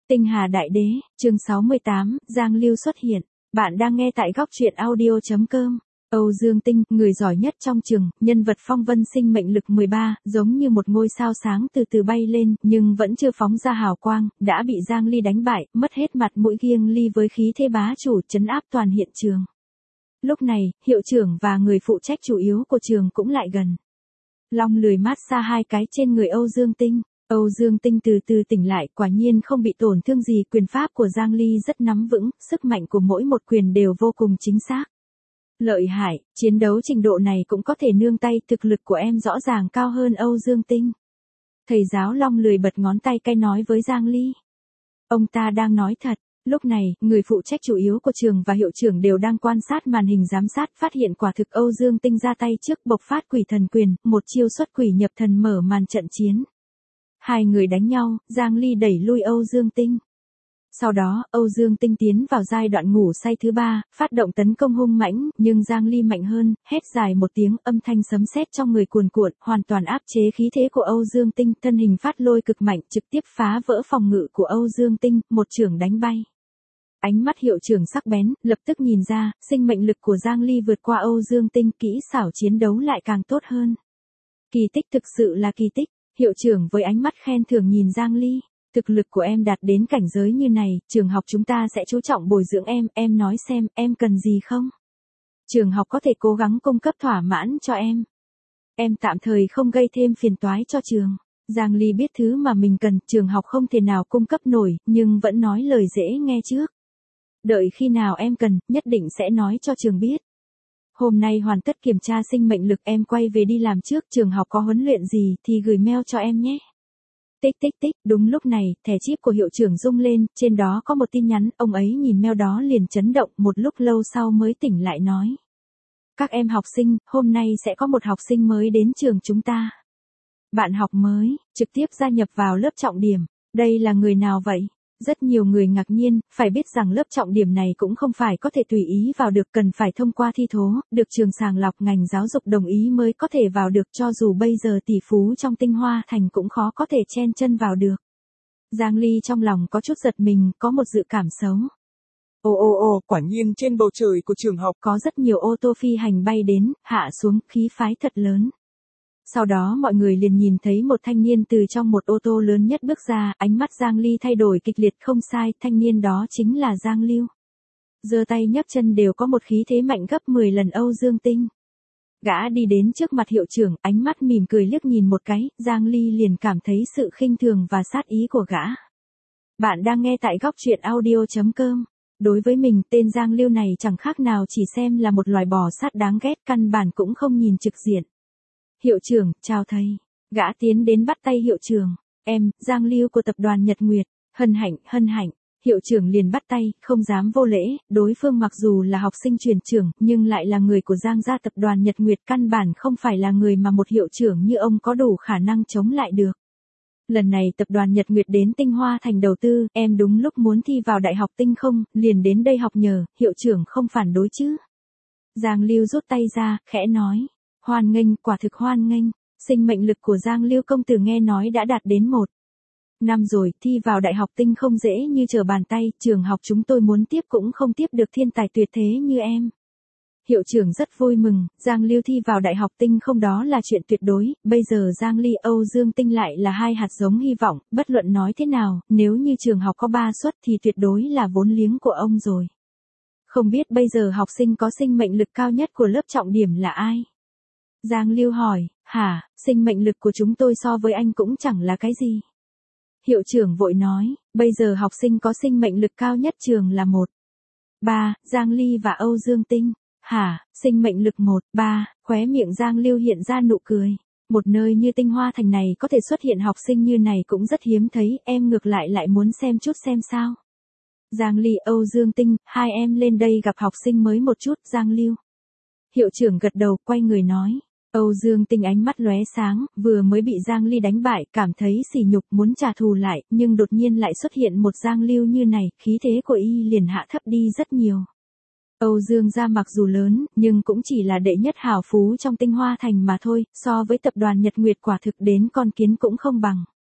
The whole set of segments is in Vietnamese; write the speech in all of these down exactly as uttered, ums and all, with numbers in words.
Tinh Hà Đại Đế, chương sáu mươi tám, Giang Lưu xuất hiện. Bạn đang nghe tại góc truyện audio chấm com. Âu Dương Tinh, người giỏi nhất trong trường, nhân vật phong vân sinh mệnh lực mười ba, giống như một ngôi sao sáng từ từ bay lên, nhưng vẫn chưa phóng ra hào quang, đã bị Giang Ly đánh bại, mất hết mặt mũi Giang Ly với khí thế bá chủ trấn áp toàn hiện trường. Lúc này, hiệu trưởng và người phụ trách chủ yếu của trường cũng lại gần. Long lười mát xa hai cái trên người Âu Dương Tinh. Âu Dương Tinh từ từ tỉnh lại, quả nhiên không bị tổn thương gì, quyền pháp của Giang Ly rất nắm vững, sức mạnh của mỗi một quyền đều vô cùng chính xác. Lợi hại, chiến đấu trình độ này cũng có thể nương tay, thực lực của em rõ ràng cao hơn Âu Dương Tinh. Thầy giáo Long lười bật ngón tay cay nói với Giang Ly. Ông ta đang nói thật. Lúc này, người phụ trách chủ yếu của trường và hiệu trưởng đều đang quan sát màn hình giám sát, phát hiện quả thực Âu Dương Tinh ra tay trước, bộc phát quỷ thần quyền, một chiêu xuất quỷ nhập thần mở màn trận chiến. Hai người đánh nhau, Giang Ly đẩy lui Âu Dương Tinh. Sau đó, Âu Dương Tinh tiến vào giai đoạn ngủ say thứ ba, phát động tấn công hung mãnh, nhưng Giang Ly mạnh hơn, hét dài một tiếng, âm thanh sấm sét trong người cuồn cuộn, hoàn toàn áp chế khí thế của Âu Dương Tinh, thân hình phát lôi cực mạnh, trực tiếp phá vỡ phòng ngự của Âu Dương Tinh, một chưởng đánh bay. Ánh mắt hiệu trưởng sắc bén, lập tức nhìn ra, sinh mệnh lực của Giang Ly vượt qua Âu Dương Tinh, kỹ xảo chiến đấu lại càng tốt hơn. Kỳ tích, thực sự là kỳ tích. Hiệu trưởng với ánh mắt khen thưởng nhìn Giang Ly, thực lực của em đạt đến cảnh giới như này, trường học chúng ta sẽ chú trọng bồi dưỡng em, em nói xem, em cần gì không? Trường học có thể cố gắng cung cấp thỏa mãn cho em. Em tạm thời không gây thêm phiền toái cho trường. Giang Ly biết thứ mà mình cần, trường học không thể nào cung cấp nổi, nhưng vẫn nói lời dễ nghe trước. Đợi khi nào em cần, nhất định sẽ nói cho trường biết. Hôm nay hoàn tất kiểm tra sinh mệnh lực, em quay về đi làm trước, trường học có huấn luyện gì thì gửi mail cho em nhé. Tích tích tích, đúng lúc này, thẻ chip của hiệu trưởng rung lên, trên đó có một tin nhắn, ông ấy nhìn mail đó liền chấn động, một lúc lâu sau mới tỉnh lại nói. Các em học sinh, hôm nay sẽ có một học sinh mới đến trường chúng ta. Bạn học mới, trực tiếp gia nhập vào lớp trọng điểm, đây là người nào vậy? Rất nhiều người ngạc nhiên, phải biết rằng lớp trọng điểm này cũng không phải có thể tùy ý vào được, cần phải thông qua thi thố, được trường sàng lọc ngành giáo dục đồng ý mới có thể vào được, cho dù bây giờ tỷ phú trong Tinh Hoa Thành cũng khó có thể chen chân vào được. Giang Ly trong lòng có chút giật mình, có một dự cảm xấu. Ồ ồ ồ, quả nhiên trên bầu trời của trường học có rất nhiều ô tô phi hành bay đến, hạ xuống, khí phái thật lớn. Sau đó mọi người liền nhìn thấy một thanh niên từ trong một ô tô lớn nhất bước ra, ánh mắt Giang Ly thay đổi kịch liệt, không sai, thanh niên đó chính là Giang Lưu. Giơ tay nhấc chân đều có một khí thế mạnh gấp mười lần Âu Dương Tinh. Gã đi đến trước mặt hiệu trưởng, ánh mắt mỉm cười liếc nhìn một cái, Giang Ly liền cảm thấy sự khinh thường và sát ý của gã. Bạn đang nghe tại góc truyện audio chấm com. Đối với mình, tên Giang Lưu này chẳng khác nào chỉ xem là một loài bò sát đáng ghét, căn bản cũng không nhìn trực diện. Hiệu trưởng, chào thầy. Gã tiến đến bắt tay hiệu trưởng. Em, Giang Lưu của tập đoàn Nhật Nguyệt. Hân hạnh, hân hạnh. Hiệu trưởng liền bắt tay, không dám vô lễ, đối phương mặc dù là học sinh truyền trưởng, nhưng lại là người của Giang gia tập đoàn Nhật Nguyệt, căn bản không phải là người mà một hiệu trưởng như ông có đủ khả năng chống lại được. Lần này tập đoàn Nhật Nguyệt đến Tinh Hoa Thành đầu tư, em đúng lúc muốn thi vào Đại học Tinh không, liền đến đây học nhờ, hiệu trưởng không phản đối chứ. Giang Lưu rút tay ra, khẽ nói. Hoan nghênh, quả thực hoan nghênh. Sinh mệnh lực của Giang Lưu công tử nghe nói đã đạt đến một năm rồi, thi vào Đại học Tinh không dễ như trở bàn tay, trường học chúng tôi muốn tiếp cũng không tiếp được thiên tài tuyệt thế như em. Hiệu trưởng rất vui mừng, Giang Lưu thi vào Đại học Tinh không đó là chuyện tuyệt đối, bây giờ Giang Ly, Âu Dương Tinh lại là hai hạt giống hy vọng, bất luận nói thế nào, nếu như trường học có ba suất thì tuyệt đối là vốn liếng của ông rồi. Không biết bây giờ học sinh có sinh mệnh lực cao nhất của lớp trọng điểm là ai? Giang Lưu hỏi, hả, sinh mệnh lực của chúng tôi so với anh cũng chẳng là cái gì. Hiệu trưởng vội nói, bây giờ học sinh có sinh mệnh lực cao nhất trường là một. ba, Giang Ly và Âu Dương Tinh. Hả, sinh mệnh lực một, ba, khóe miệng Giang Lưu hiện ra nụ cười. Một nơi như Tinh Hoa Thành này có thể xuất hiện học sinh như này cũng rất hiếm thấy, em ngược lại lại muốn xem chút xem sao. Giang Ly, Âu Dương Tinh, hai em lên đây gặp học sinh mới một chút, Giang Lưu. Hiệu trưởng gật đầu, quay người nói. Âu Dương Tinh ánh mắt lóe sáng, vừa mới bị Giang Ly đánh bại, cảm thấy sỉ nhục muốn trả thù lại, nhưng đột nhiên lại xuất hiện một Giang Lưu như này, khí thế của y liền hạ thấp đi rất nhiều. Âu Dương gia mặc dù lớn, nhưng cũng chỉ là đệ nhất hào phú trong Tinh Hoa Thành mà thôi, so với tập đoàn Nhật Nguyệt quả thực đến con kiến cũng không bằng.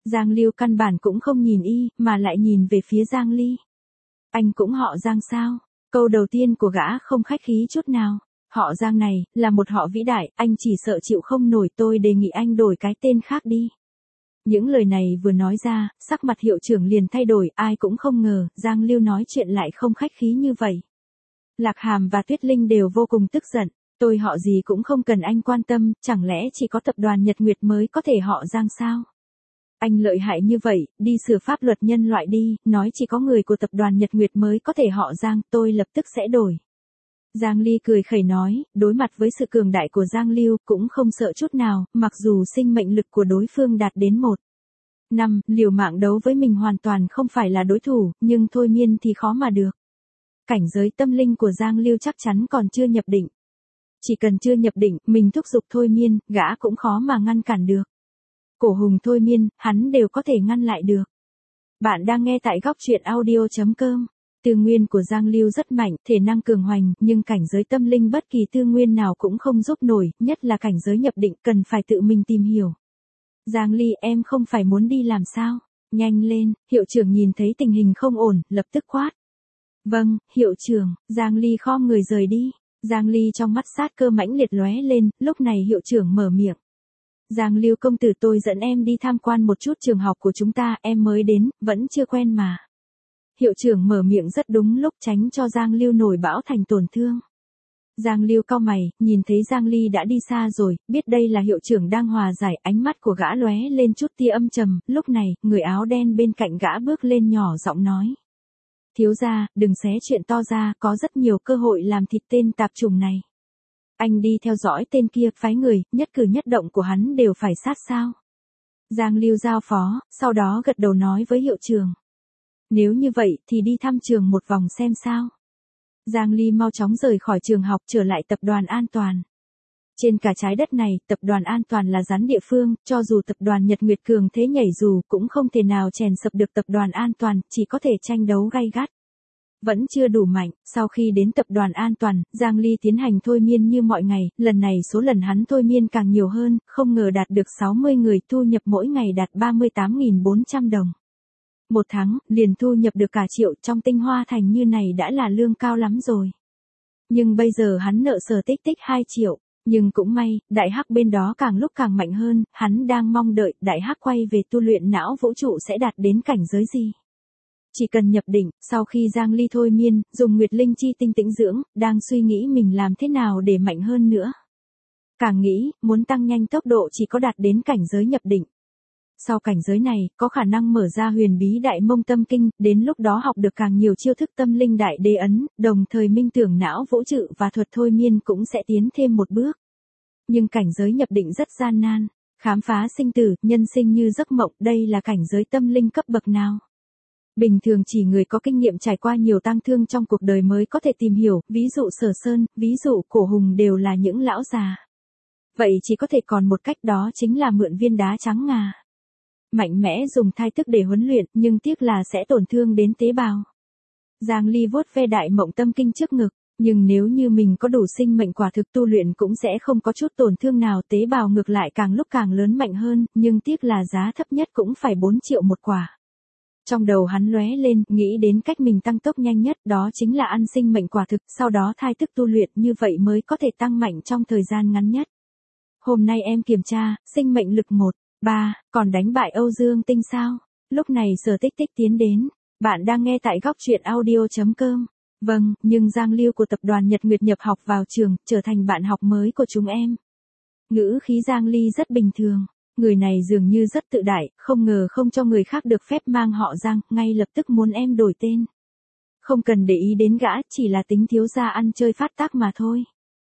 Giang Lưu căn bản cũng không nhìn y, mà lại nhìn về phía Giang Ly. Anh cũng họ Giang sao? Câu đầu tiên của gã không khách khí chút nào. Họ Giang này, là một họ vĩ đại, anh chỉ sợ chịu không nổi, tôi đề nghị anh đổi cái tên khác đi. Những lời này vừa nói ra, sắc mặt hiệu trưởng liền thay đổi, ai cũng không ngờ, Giang Lưu nói chuyện lại không khách khí như vậy. Lạc Hàm và Tuyết Linh đều vô cùng tức giận, tôi họ gì cũng không cần anh quan tâm, chẳng lẽ chỉ có tập đoàn Nhật Nguyệt mới có thể họ Giang sao? Anh lợi hại như vậy, đi sửa pháp luật nhân loại đi, nói chỉ có người của tập đoàn Nhật Nguyệt mới có thể họ Giang, tôi lập tức sẽ đổi. Giang Ly cười khẩy nói, đối mặt với sự cường đại của Giang Lưu, cũng không sợ chút nào, mặc dù sinh mệnh lực của đối phương đạt đến một. Năm, liều mạng đấu với mình hoàn toàn không phải là đối thủ, nhưng thôi miên thì khó mà được. Cảnh giới tâm linh của Giang Lưu chắc chắn còn chưa nhập định. Chỉ cần chưa nhập định, mình thúc giục thôi miên, gã cũng khó mà ngăn cản được. Cổ hùng thôi miên, hắn đều có thể ngăn lại được. Bạn đang nghe tại góc truyện audio chấm com. Tư nguyên của Giang Lưu rất mạnh, thể năng cường hoành, nhưng cảnh giới tâm linh bất kỳ tư nguyên nào cũng không giúp nổi, nhất là cảnh giới nhập định cần phải tự mình tìm hiểu. Giang Ly, em không phải muốn đi làm sao? Nhanh lên, hiệu trưởng nhìn thấy tình hình không ổn, lập tức quát. Vâng, hiệu trưởng. Giang Ly khom người rời đi. Giang Ly trong mắt sát cơ mãnh liệt lóe lên, lúc này hiệu trưởng mở miệng. Giang Lưu công tử, tôi dẫn em đi tham quan một chút trường học của chúng ta, em mới đến, vẫn chưa quen mà. Hiệu trưởng mở miệng rất đúng lúc, tránh cho Giang Lưu nổi bão thành tổn thương. Giang Lưu cau mày, nhìn thấy Giang Ly đã đi xa rồi, biết đây là hiệu trưởng đang hòa giải, ánh mắt của gã lóe lên chút tia âm trầm, lúc này, người áo đen bên cạnh gã bước lên nhỏ giọng nói. Thiếu gia, đừng xé chuyện to ra, có rất nhiều cơ hội làm thịt tên tạp chủng này. Anh đi theo dõi tên kia, phái người, nhất cử nhất động của hắn đều phải sát sao. Giang Lưu giao phó, sau đó gật đầu nói với hiệu trưởng. Nếu như vậy thì đi thăm trường một vòng xem sao. Giang Ly mau chóng rời khỏi trường học trở lại tập đoàn an toàn. Trên cả trái đất này, tập đoàn an toàn là rắn địa phương, cho dù tập đoàn Nhật Nguyệt cường thế nhảy dù cũng không thể nào chèn sập được tập đoàn an toàn, chỉ có thể tranh đấu gay gắt. Vẫn chưa đủ mạnh, sau khi đến tập đoàn an toàn, Giang Ly tiến hành thôi miên như mọi ngày, lần này số lần hắn thôi miên càng nhiều hơn, không ngờ đạt được sáu mươi người, thu nhập mỗi ngày đạt ba mươi tám nghìn bốn trăm đồng. Một tháng, liền thu nhập được cả triệu, trong Tinh Hoa Thành như này đã là lương cao lắm rồi. Nhưng bây giờ hắn nợ Sở Tích Tích hai triệu, nhưng cũng may, Đại Hắc bên đó càng lúc càng mạnh hơn, hắn đang mong đợi Đại Hắc quay về tu luyện não vũ trụ sẽ đạt đến cảnh giới gì. Chỉ cần nhập định, sau khi Giang Ly thôi miên, dùng Nguyệt Linh Chi tinh tĩnh dưỡng, đang suy nghĩ mình làm thế nào để mạnh hơn nữa. Càng nghĩ, muốn tăng nhanh tốc độ chỉ có đạt đến cảnh giới nhập định. Sau cảnh giới này, có khả năng mở ra huyền bí đại mông tâm kinh, đến lúc đó học được càng nhiều chiêu thức tâm linh đại đế ấn, đồng thời minh tưởng não vũ trụ và thuật thôi miên cũng sẽ tiến thêm một bước. Nhưng cảnh giới nhập định rất gian nan, khám phá sinh tử, nhân sinh như giấc mộng, đây là cảnh giới tâm linh cấp bậc nào? Bình thường chỉ người có kinh nghiệm trải qua nhiều tang thương trong cuộc đời mới có thể tìm hiểu, ví dụ Sở Sơn, ví dụ Cổ Hùng đều là những lão già. Vậy chỉ có thể còn một cách, đó chính là mượn viên đá trắng ngà. Mạnh mẽ dùng thai tức để huấn luyện, nhưng tiếc là sẽ tổn thương đến tế bào. Giang Ly vuốt ve đại mộng tâm kinh trước ngực, nhưng nếu như mình có đủ sinh mệnh quả thực tu luyện cũng sẽ không có chút tổn thương nào, tế bào ngược lại càng lúc càng lớn mạnh hơn, nhưng tiếc là giá thấp nhất cũng phải bốn triệu một quả. Trong đầu hắn lóe lên, nghĩ đến cách mình tăng tốc nhanh nhất, đó chính là ăn sinh mệnh quả thực, sau đó thai tức tu luyện, như vậy mới có thể tăng mạnh trong thời gian ngắn nhất. Hôm nay em kiểm tra, sinh mệnh lực một, ba, còn đánh bại Âu Dương Tinh sao? Lúc này Sở Tích Tích tiến đến. Bạn đang nghe tại góc truyện audio chấm com. Vâng, nhưng Giang Lưu của tập đoàn Nhật Nguyệt nhập học vào trường, trở thành bạn học mới của chúng em. Ngữ khí Giang Ly rất bình thường. Người này dường như rất tự đại, không ngờ không cho người khác được phép mang họ Giang, ngay lập tức muốn em đổi tên. Không cần để ý đến gã, chỉ là tính thiếu gia ăn chơi phát tác mà thôi.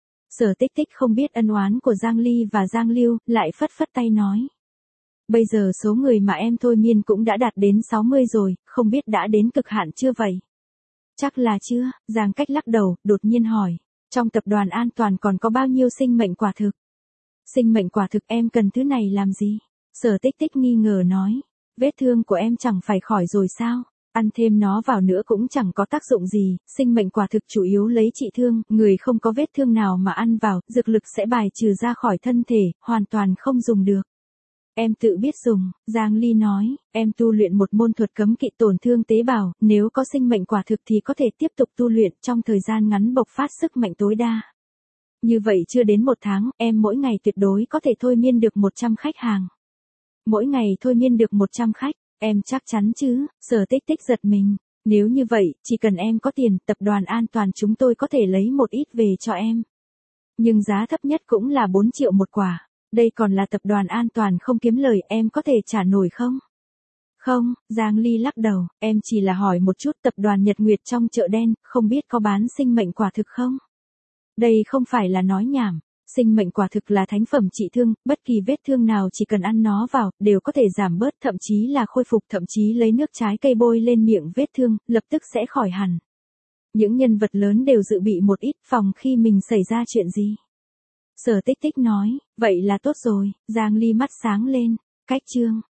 Sở Tích Tích không biết ân oán của Giang Ly và Giang Lưu, lại phất phất tay nói. Bây giờ số người mà em thôi miên cũng đã đạt đến sáu mươi rồi, không biết đã đến cực hạn chưa vậy? Chắc là chưa, Giang Cách lắc đầu, đột nhiên hỏi. Trong tập đoàn an toàn còn có bao nhiêu sinh mệnh quả thực? Sinh mệnh quả thực em cần thứ này làm gì? Sở Tích Tích nghi ngờ nói. Vết thương của em chẳng phải khỏi rồi sao? Ăn thêm nó vào nữa cũng chẳng có tác dụng gì, sinh mệnh quả thực chủ yếu lấy trị thương, người không có vết thương nào mà ăn vào, dược lực sẽ bài trừ ra khỏi thân thể, hoàn toàn không dùng được. Em tự biết dùng, Giang Ly nói, em tu luyện một môn thuật cấm kỵ tổn thương tế bào, nếu có sinh mệnh quả thực thì có thể tiếp tục tu luyện trong thời gian ngắn bộc phát sức mạnh tối đa. Như vậy chưa đến một tháng, em mỗi ngày tuyệt đối có thể thôi miên được một trăm khách hàng. Mỗi ngày thôi miên được một trăm khách, em chắc chắn chứ, Sở Tích Tích giật mình. Nếu như vậy, chỉ cần em có tiền, tập đoàn An Toàn chúng tôi có thể lấy một ít về cho em. Nhưng giá thấp nhất cũng là bốn triệu một quả. Đây còn là tập đoàn An Toàn không kiếm lời, em có thể trả nổi không? Không, Giang Ly lắc đầu, em chỉ là hỏi một chút, tập đoàn Nhật Nguyệt trong chợ đen, không biết có bán sinh mệnh quả thực không? Đây không phải là nói nhảm, sinh mệnh quả thực là thánh phẩm trị thương, bất kỳ vết thương nào chỉ cần ăn nó vào, đều có thể giảm bớt, thậm chí là khôi phục, thậm chí lấy nước trái cây bôi lên miệng vết thương, lập tức sẽ khỏi hẳn. Những nhân vật lớn đều dự bị một ít phòng khi mình xảy ra chuyện gì. Sở Tích Tích nói, vậy là tốt rồi, Giang Ly mắt sáng lên, cách chương.